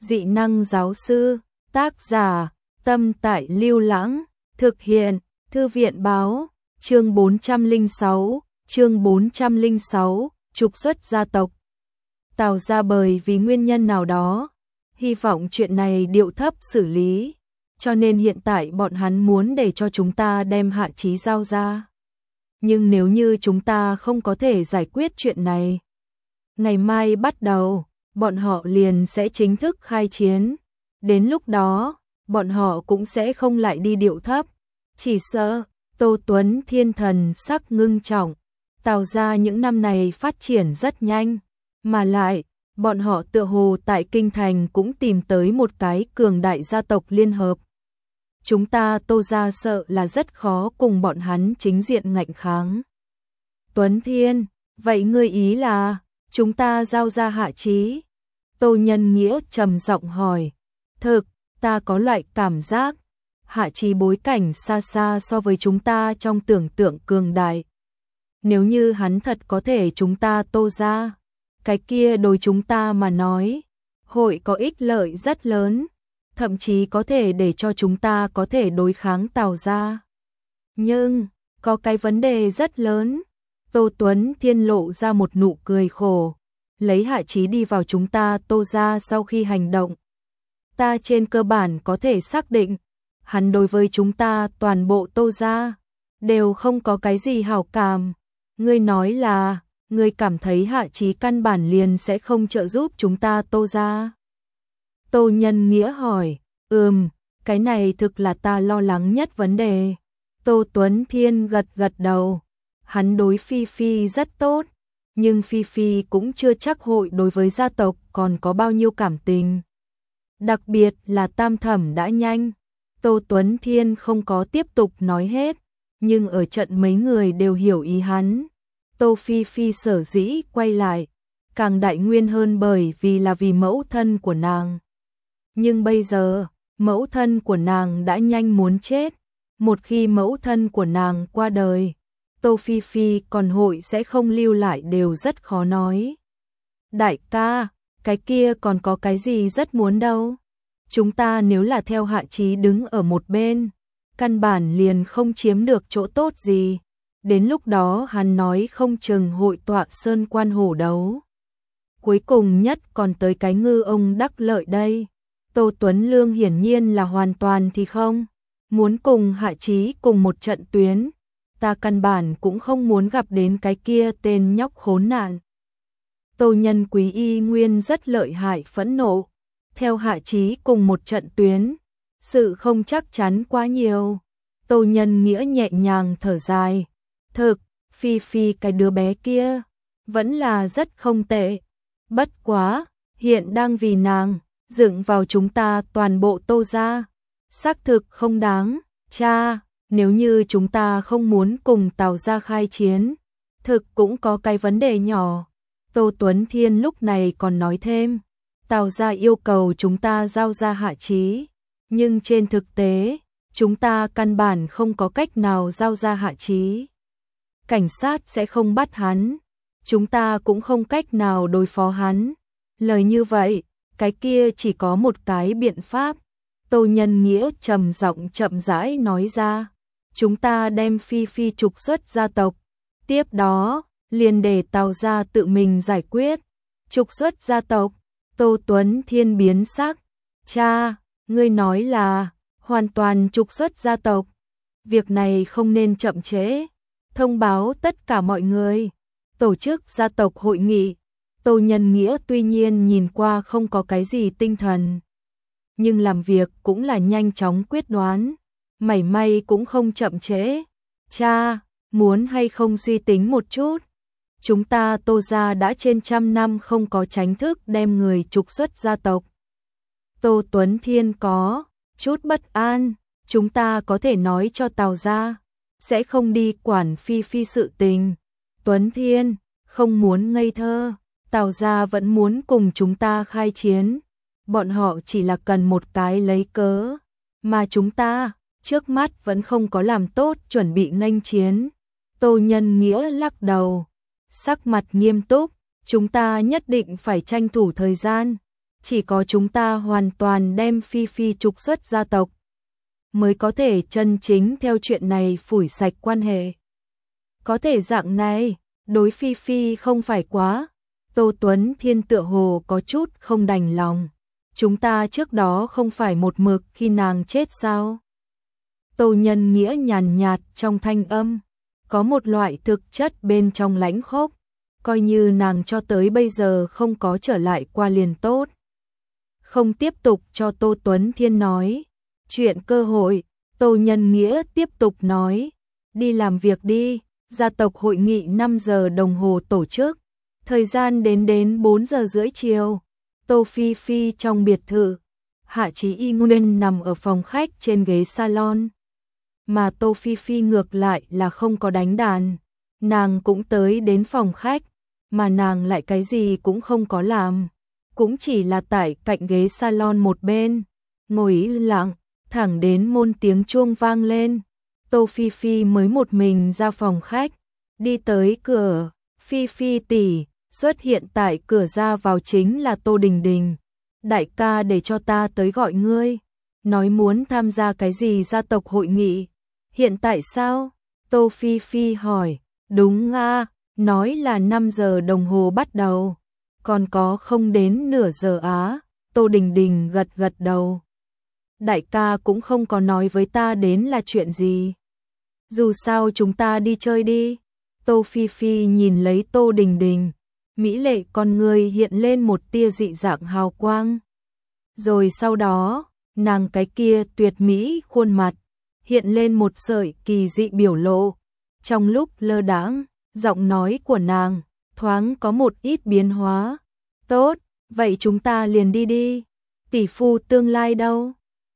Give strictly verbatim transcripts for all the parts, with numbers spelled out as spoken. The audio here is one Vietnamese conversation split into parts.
Dị năng giáo sư, tác giả, Tâm Tại Lưu Lãng, thực hiện, Thư viện báo, chương bốn trăm lẻ sáu, chương bốn trăm lẻ sáu, trục xuất gia tộc. Tào gia bởi vì nguyên nhân nào đó, hy vọng chuyện này điệu thấp xử lý, cho nên hiện tại bọn hắn muốn để cho chúng ta đem Hạ Chí giao ra. Nhưng nếu như chúng ta không có thể giải quyết chuyện này, ngày mai bắt đầu, bọn họ liền sẽ chính thức khai chiến. Đến lúc đó, bọn họ cũng sẽ không lại đi điệu thấp. Chỉ sợ, Tô Tuấn Thiên thần sắc ngưng trọng. Tào gia những năm này phát triển rất nhanh, mà lại, bọn họ tựa hồ tại Kinh Thành cũng tìm tới một cái cường đại gia tộc liên hợp. Chúng ta Tô gia sợ là rất khó cùng bọn hắn chính diện ngạnh kháng. Tuấn Thiên, vậy ngươi ý là, chúng ta giao ra Hạ Chí? Tô Nhân Nghĩa trầm giọng hỏi. Thực, ta có loại cảm giác, Hạ Chí bối cảnh xa xa so với chúng ta trong tưởng tượng cường đại. Nếu như hắn thật có thể chúng ta Tô gia, cái kia đối chúng ta mà nói, hội có ích lợi rất lớn, thậm chí có thể để cho chúng ta có thể đối kháng Tào gia. Nhưng, có cái vấn đề rất lớn. Tô Tuấn Thiên lộ ra một nụ cười khổ, lấy Hạ Chí đi vào chúng ta Tô gia sau khi hành động. Ta trên cơ bản có thể xác định, hắn đối với chúng ta toàn bộ Tô gia đều không có cái gì hảo cảm. Ngươi nói là, ngươi cảm thấy Hạ Chí căn bản liền sẽ không trợ giúp chúng ta Tô gia? Tô Nhân Nghĩa hỏi. Ừm, cái này thực là ta lo lắng nhất vấn đề. Tô Tuấn Thiên gật gật đầu. Hắn đối Phi Phi rất tốt, nhưng Phi Phi cũng chưa chắc hội đối với gia tộc còn có bao nhiêu cảm tình. Đặc biệt là Tam Thẩm đã nhanh. Tô Tuấn Thiên không có tiếp tục nói hết, nhưng ở trận mấy người đều hiểu ý hắn. Tô Phi Phi sở dĩ quay lại, càng đại nguyên hơn bởi vì là vì mẫu thân của nàng. Nhưng bây giờ, mẫu thân của nàng đã nhanh muốn chết. Một khi mẫu thân của nàng qua đời, Tô Phi Phi còn hội sẽ không lưu lại đều rất khó nói. Đại ca, cái kia còn có cái gì rất muốn đâu. Chúng ta nếu là theo Hạ Chí đứng ở một bên, căn bản liền không chiếm được chỗ tốt gì. Đến lúc đó hắn nói không chừng hội tọa sơn quan hổ đấu. Cuối cùng nhất còn tới cái ngư ông đắc lợi đây. Tô Tuấn Lương hiển nhiên là hoàn toàn thì không muốn cùng Hạ Chí cùng một trận tuyến. Ta căn bản cũng không muốn gặp đến cái kia tên nhóc khốn nạn. Tô Nhân Quý y nguyên rất lợi hại phẫn nộ. Theo Hạ Chí cùng một trận tuyến, sự không chắc chắn quá nhiều. Tô Nhân Nghĩa nhẹ nhàng thở dài. Thực, Phi Phi cái đứa bé kia, vẫn là rất không tệ. Bất quá, hiện đang vì nàng, dựng vào chúng ta toàn bộ Tô gia. Xác thực không đáng, cha, nếu như chúng ta không muốn cùng Tào gia khai chiến, thực cũng có cái vấn đề nhỏ. Tô Tuấn Thiên lúc này còn nói thêm, Tào gia yêu cầu chúng ta giao ra Hạ Chí, nhưng trên thực tế, chúng ta căn bản không có cách nào giao ra Hạ Chí. Cảnh sát sẽ không bắt hắn, chúng ta cũng không cách nào đối phó hắn. Lời như vậy, cái kia chỉ có một cái biện pháp. Tô Nhân Nghĩa trầm giọng chậm rãi nói ra, chúng ta đem Phi Phi trục xuất gia tộc, tiếp đó, liền để Tào gia tự mình giải quyết. Trục xuất gia tộc? Tô Tuấn Thiên biến sắc. Cha, ngươi nói là, hoàn toàn trục xuất gia tộc. Việc này không nên chậm trễ. Thông báo tất cả mọi người, tổ chức gia tộc hội nghị. Tô Nhân Nghĩa tuy nhiên nhìn qua không có cái gì tinh thần, nhưng làm việc cũng là nhanh chóng quyết đoán, mảy may cũng không chậm trễ. Cha, muốn hay không suy tính một chút? Chúng ta Tô gia đã trên trăm năm không có chính thức đem người trục xuất gia tộc. Tô Tuấn Thiên có chút bất an, chúng ta có thể nói cho Tào gia sẽ không đi quản Phi Phi sự tình. Tuấn Thiên, không muốn ngây thơ, Tào gia vẫn muốn cùng chúng ta khai chiến. Bọn họ chỉ là cần một cái lấy cớ, mà chúng ta, trước mắt vẫn không có làm tốt chuẩn bị nghênh chiến. Tô Nhân Nghĩa lắc đầu, sắc mặt nghiêm túc, chúng ta nhất định phải tranh thủ thời gian, chỉ có chúng ta hoàn toàn đem Phi Phi trục xuất gia tộc, mới có thể chân chính theo chuyện này phủi sạch quan hệ. Có thể dạng này, đối Phi Phi không phải quá. Tô Tuấn Thiên tựa hồ có chút không đành lòng. Chúng ta trước đó không phải một mực khi nàng chết sao? Tô Nhân Nghĩa nhàn nhạt trong thanh âm, có một loại thực chất bên trong lãnh khốc, coi như nàng cho tới bây giờ không có trở lại qua liền tốt. Không tiếp tục cho Tô Tuấn Thiên nói chuyện cơ hội, Tô Nhân Nghĩa tiếp tục nói, đi làm việc đi, gia tộc hội nghị năm giờ đồng hồ tổ chức, thời gian đến đến bốn giờ rưỡi chiều. Tô Phi Phi trong biệt thự, Hạ Chí Y nguyên nằm ở phòng khách trên ghế salon, mà Tô Phi Phi ngược lại là không có đánh đàn, nàng cũng tới đến phòng khách, mà nàng lại cái gì cũng không có làm, cũng chỉ là tại cạnh ghế salon một bên, ngồi im lặng, thẳng đến môn tiếng chuông vang lên, Tô Phi Phi mới một mình ra phòng khách, đi tới cửa, Phi Phi tỷ, xuất hiện tại cửa ra vào chính là Tô Đình Đình. Đại ca để cho ta tới gọi ngươi, nói muốn tham gia cái gì gia tộc hội nghị. Hiện tại sao? Tô Phi Phi hỏi. Đúng à, nói là năm giờ đồng hồ bắt đầu, còn có không đến nửa giờ á. Tô Đình Đình gật gật đầu. Đại ca cũng không có nói với ta đến là chuyện gì. Dù sao chúng ta đi chơi đi. Tô Phi Phi nhìn lấy Tô Đình Đình, mỹ lệ con người hiện lên một tia dị dạng hào quang. Rồi sau đó, nàng cái kia tuyệt mỹ khuôn mặt, hiện lên một sợi kỳ dị biểu lộ. Trong lúc lơ đãng, giọng nói của nàng, thoáng có một ít biến hóa. Tốt, vậy chúng ta liền đi đi. Tỷ phu tương lai đâu?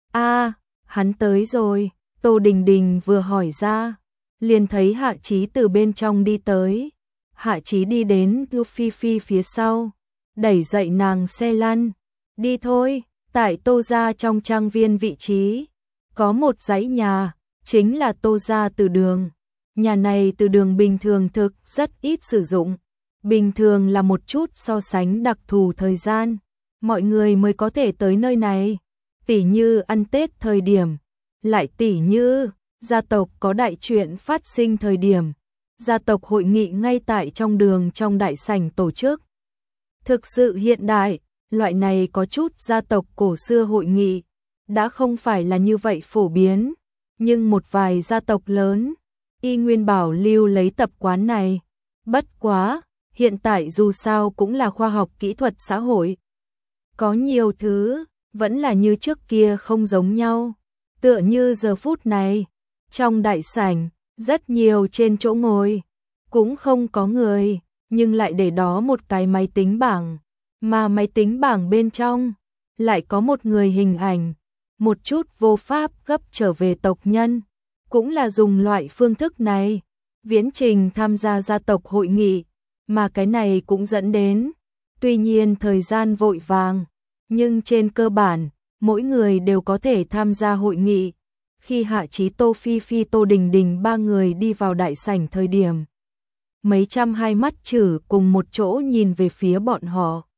À, hắn tới rồi. Tô Đình Đình vừa hỏi ra, liền thấy Hạ Chí từ bên trong đi tới. Hạ Chí đi đến Lu Phi Phi phía sau, đẩy dậy nàng xe lăn. Đi thôi, tại Tô gia trong trang viên vị trí, có một dãy nhà, chính là Tô gia từ đường. Nhà này từ đường bình thường thực rất ít sử dụng. Bình thường là một chút so sánh đặc thù thời gian, mọi người mới có thể tới nơi này. Tỉ như ăn Tết thời điểm, lại tỉ như gia tộc có đại chuyện phát sinh thời điểm. Gia tộc hội nghị ngay tại trong đường trong đại sảnh tổ chức. Thực sự hiện đại, loại này có chút gia tộc cổ xưa hội nghị, đã không phải là như vậy phổ biến, nhưng một vài gia tộc lớn, y nguyên bảo lưu lấy tập quán này. Bất quá, hiện tại dù sao cũng là khoa học kỹ thuật xã hội. Có nhiều thứ, vẫn là như trước kia không giống nhau. Tựa như giờ phút này, trong đại sảnh, rất nhiều trên chỗ ngồi, cũng không có người, nhưng lại để đó một cái máy tính bảng, mà máy tính bảng bên trong, lại có một người hình ảnh, một chút vô pháp gấp trở về tộc nhân, cũng là dùng loại phương thức này, viễn trình tham gia gia tộc hội nghị, mà cái này cũng dẫn đến, tuy nhiên thời gian vội vàng, nhưng trên cơ bản, mỗi người đều có thể tham gia hội nghị. Khi Hạ Chí Tô Phi Phi Tô Đình Đình ba người đi vào đại sảnh thời điểm, mấy trăm hai mắt chử cùng một chỗ nhìn về phía bọn họ.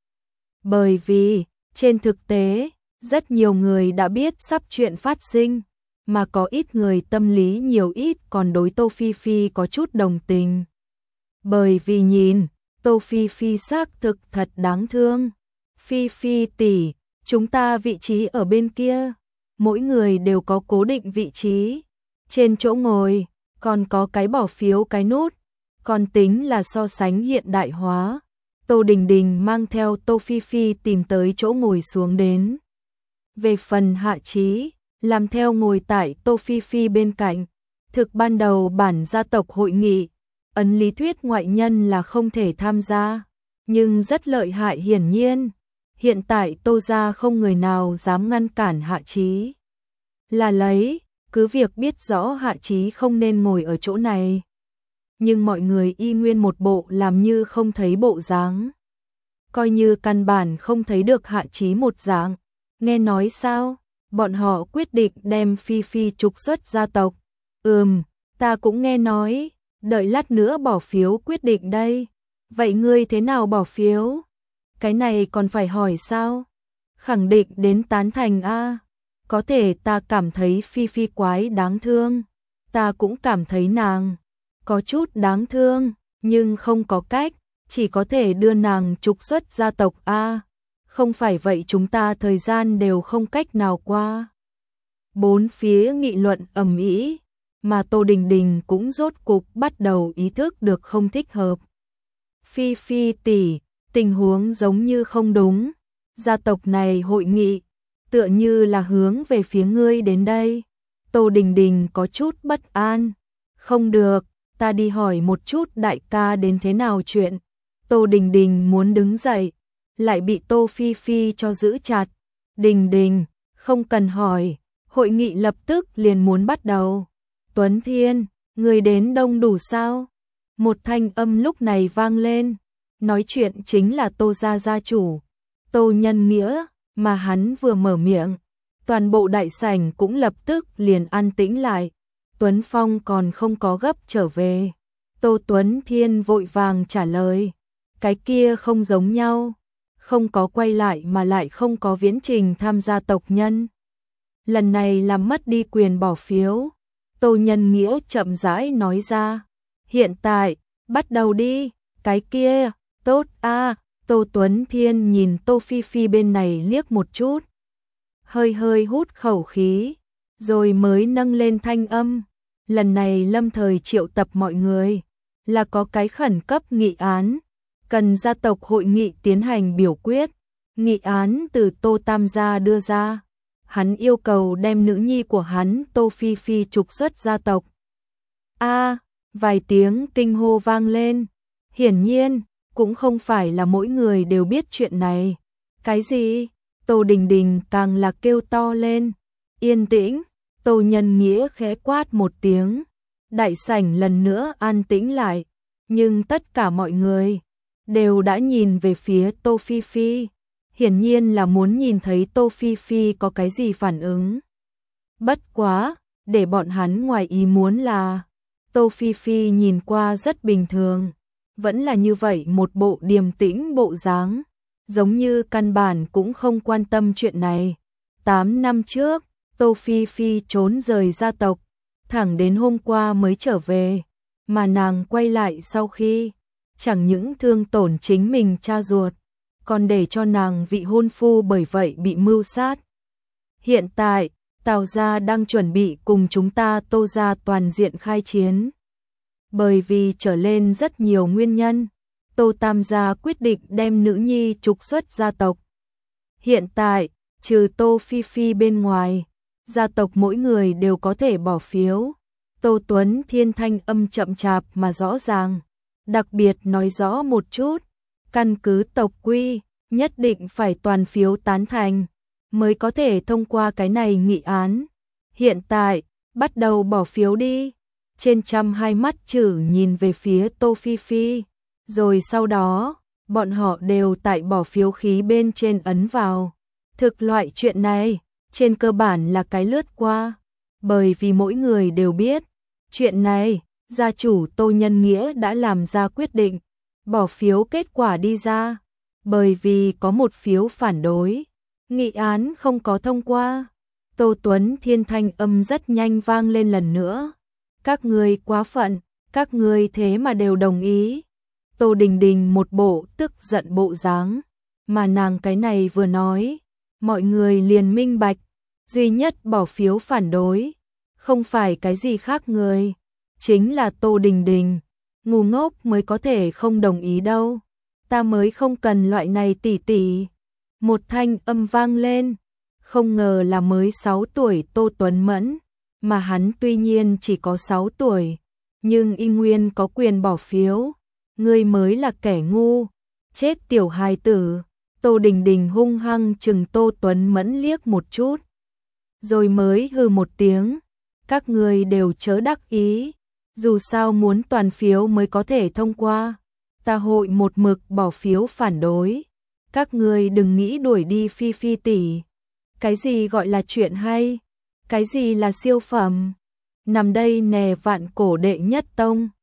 Bởi vì, trên thực tế, rất nhiều người đã biết sắp chuyện phát sinh, mà có ít người tâm lý nhiều ít còn đối Tô Phi Phi có chút đồng tình. Bởi vì nhìn, Tô Phi Phi xác thực thật đáng thương. Phi Phi tỷ, chúng ta vị trí ở bên kia. Mỗi người đều có cố định vị trí. Trên chỗ ngồi, còn có cái bỏ phiếu cái nút. Còn tính là so sánh hiện đại hóa. Tô Đình Đình mang theo Tô Phi Phi tìm tới chỗ ngồi xuống đến. Về phần Hạ Chí, làm theo ngồi tại Tô Phi Phi bên cạnh. Thực ban đầu bản gia tộc hội nghị, ấn lý thuyết ngoại nhân là không thể tham gia. Nhưng rất lợi hại hiển nhiên. Hiện tại Tô gia không người nào dám ngăn cản Hạ Chí. Là lấy, cứ việc biết rõ Hạ Chí không nên ngồi ở chỗ này. Nhưng mọi người y nguyên một bộ làm như không thấy bộ dáng. Coi như căn bản không thấy được Hạ Chí một dạng. Nghe nói sao? Bọn họ quyết định đem Phi Phi trục xuất gia tộc. Ừm, ta cũng nghe nói. Đợi lát nữa bỏ phiếu quyết định đây. Vậy ngươi thế nào bỏ phiếu? Cái này còn phải hỏi sao? khẳng định đến tán thành a. Có thể ta cảm thấy Phi Phi quái đáng thương, ta cũng cảm thấy nàng có chút đáng thương, nhưng không có cách, chỉ có thể đưa nàng trục xuất gia tộc a. Không phải vậy chúng ta thời gian đều không cách nào qua. Bốn phía nghị luận ầm ĩ, mà Tô Đình Đình cũng rốt cục bắt đầu ý thức được không thích hợp. Phi Phi tỷ, tình huống giống như không đúng, gia tộc này hội nghị, tựa như là hướng về phía ngươi đến đây. Tô Đình Đình có chút bất an. Không được, ta đi hỏi một chút đại ca đến thế nào chuyện. Tô Đình Đình muốn đứng dậy, lại bị Tô Phi Phi cho giữ chặt. Đình Đình, không cần hỏi, hội nghị lập tức liền muốn bắt đầu. Tuấn Thiên, người đến đông đủ sao? Một thanh âm lúc này vang lên, nói chuyện chính là Tô gia gia chủ, Tô Nhân Nghĩa, mà hắn vừa mở miệng, toàn bộ đại sảnh cũng lập tức liền an tĩnh lại. Tuấn Phong còn không có gấp trở về. Tô Tuấn Thiên vội vàng trả lời, cái kia không giống nhau, không có quay lại mà lại không có viễn trình tham gia tộc nhân. Lần này làm mất đi quyền bỏ phiếu. Tô Nhân Nghĩa chậm rãi nói ra, hiện tại, bắt đầu đi, cái kia, tốt a. Tô Tuấn Thiên nhìn Tô Phi Phi bên này liếc một chút, hơi hơi hút khẩu khí, rồi mới nâng lên thanh âm. Lần này lâm thời triệu tập mọi người, là có cái khẩn cấp nghị án, cần gia tộc hội nghị tiến hành biểu quyết. Nghị án từ Tô Tam gia đưa ra, hắn yêu cầu đem nữ nhi của hắn Tô Phi Phi trục xuất gia tộc. A, vài tiếng kinh hô vang lên, hiển nhiên, cũng không phải là mỗi người đều biết chuyện này. Cái gì? Tô Đình Đình càng là kêu to lên. Yên tĩnh, Tô Nhân Nghĩa khẽ quát một tiếng. Đại sảnh lần nữa an tĩnh lại, nhưng tất cả mọi người đều đã nhìn về phía Tô Phi Phi. Hiển nhiên là muốn nhìn thấy Tô Phi Phi có cái gì phản ứng. Bất quá, để bọn hắn ngoài ý muốn là Tô Phi Phi nhìn qua rất bình thường, vẫn là như vậy một bộ điềm tĩnh bộ dáng, giống như căn bản cũng không quan tâm chuyện này. Tám năm trước, Tô Phi Phi trốn rời gia tộc, thẳng đến hôm qua mới trở về, mà nàng quay lại sau khi chẳng những thương tổn chính mình cha ruột, còn để cho nàng vị hôn phu bởi vậy bị mưu sát. Hiện tại, Tào gia đang chuẩn bị cùng chúng ta Tô gia toàn diện khai chiến. Bởi vì trở lên rất nhiều nguyên nhân, Tô Tam gia quyết định đem nữ nhi trục xuất gia tộc. Hiện tại, trừ Tô Phi Phi bên ngoài, gia tộc mỗi người đều có thể bỏ phiếu. Tô Tuấn Thiên thanh âm chậm chạp mà rõ ràng, đặc biệt nói rõ một chút, căn cứ tộc quy, nhất định phải toàn phiếu tán thành, mới có thể thông qua cái này nghị án. Hiện tại, bắt đầu bỏ phiếu đi. Trên trăm hai mắt chử nhìn về phía Tô Phi Phi, rồi sau đó, bọn họ đều tại bỏ phiếu khí bên trên ấn vào. Thực loại chuyện này, trên cơ bản là cái lướt qua, bởi vì mỗi người đều biết, chuyện này, gia chủ Tô Nhân Nghĩa đã làm ra quyết định, bỏ phiếu kết quả đi ra, bởi vì có một phiếu phản đối, nghị án không có thông qua. Tô Tuấn Thiên thanh âm rất nhanh vang lên lần nữa. Các ngươi quá phận, các ngươi thế mà đều đồng ý. Tô Đình Đình một bộ tức giận bộ dáng, mà nàng cái này vừa nói, mọi người liền minh bạch, duy nhất bỏ phiếu phản đối, không phải cái gì khác người, chính là Tô Đình Đình. Ngu ngốc mới có thể không đồng ý đâu, ta mới không cần loại này tỷ tỷ. Một thanh âm vang lên, không ngờ là mới sáu tuổi Tô Tuấn Mẫn, mà hắn tuy nhiên chỉ có sáu tuổi, nhưng y nguyên có quyền bỏ phiếu, ngươi mới là kẻ ngu, chết tiểu hài tử. Tô Đình Đình hung hăng chừng Tô Tuấn Mẫn liếc một chút, rồi mới hừ một tiếng, các ngươi đều chớ đắc ý, dù sao muốn toàn phiếu mới có thể thông qua, ta hội một mực bỏ phiếu phản đối, các ngươi đừng nghĩ đuổi đi Phi Phi tỷ. Cái gì gọi là chuyện hay? Cái gì là siêu phẩm? Nằm đây nè vạn cổ đệ nhất tông.